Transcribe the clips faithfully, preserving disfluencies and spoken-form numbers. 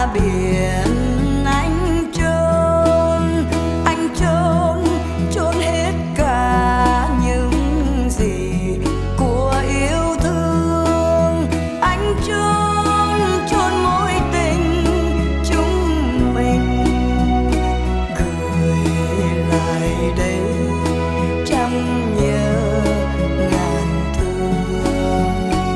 biển anh trốn, anh trốn, trốn hết cả những gì của yêu thương. Anh trốn, trốn mối tình chúng mình, gửi lại đây trăm nhớ ngàn thương.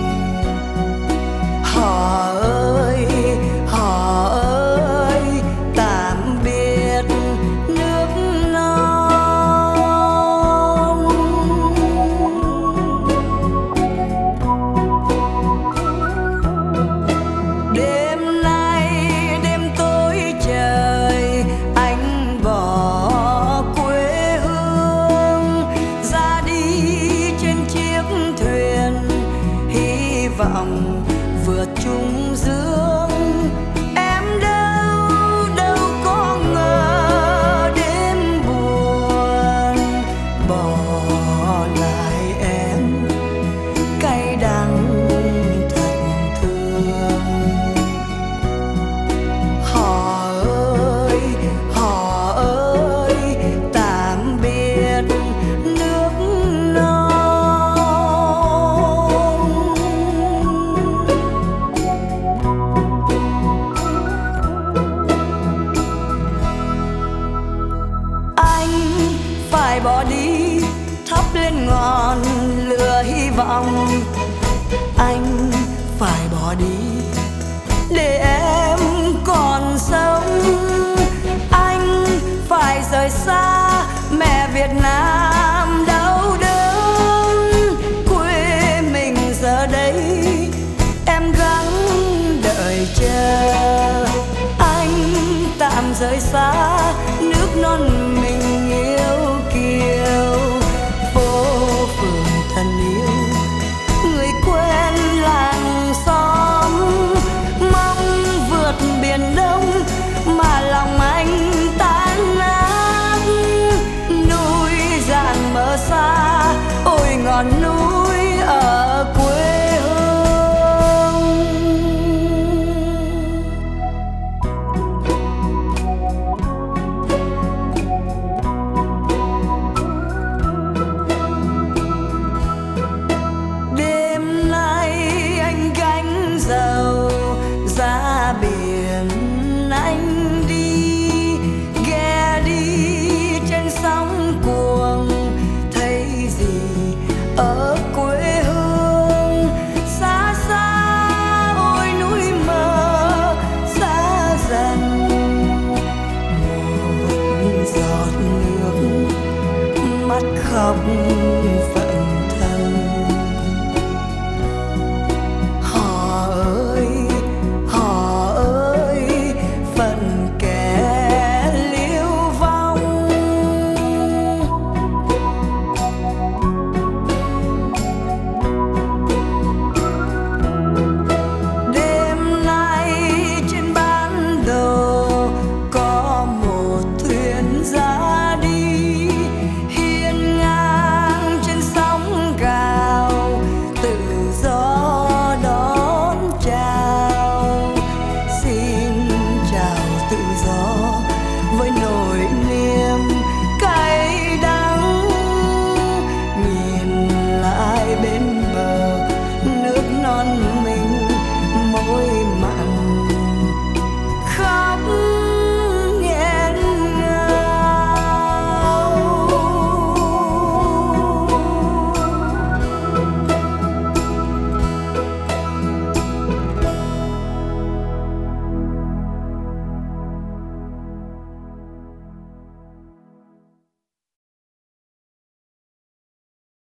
Họ ơi, họ ơi, tạm biệt nước non. Đêm nay đêm tối trời, anh bỏ quê hương ra đi trên chiếc thuyền hy vọng vượt chung dương. Em đâu đâu có ngờ đêm buồn bỏ lại em cay đắng thật thương. Họ ơi, họ ơi, tạm biệt nước non. Anh phải bỏ đi thắp lên ngọn lửa hy vọng. Anh phải bỏ đi để em còn sống. Anh phải rời xa mẹ Việt Nam đau đớn. Quê mình giờ đây em gắng đợi chờ. Anh tạm rời xa nước non mình yêu kiều. Phố phường thân yêu, người quen làng xóm, mong vượt biển đông mà lòng anh tan nát. Núi rạng mờ xa, ôi ngọn núi ở quê hương. Đêm nay anh gánh dầu ra biển anh đi, ghe đi trên sóng cuồng. Thấy gì ở quê hương xa xa, ôi núi mờ xa dần. Một giọt nước mắt khóc phận thân. Họ ơi, họ ơi, phận kẻ liêu vong. Đêm nay trên bản đồ có một thuyền ra đi, hiên ngang trên sóng gào, tự do đón chào. Xin chào tự do với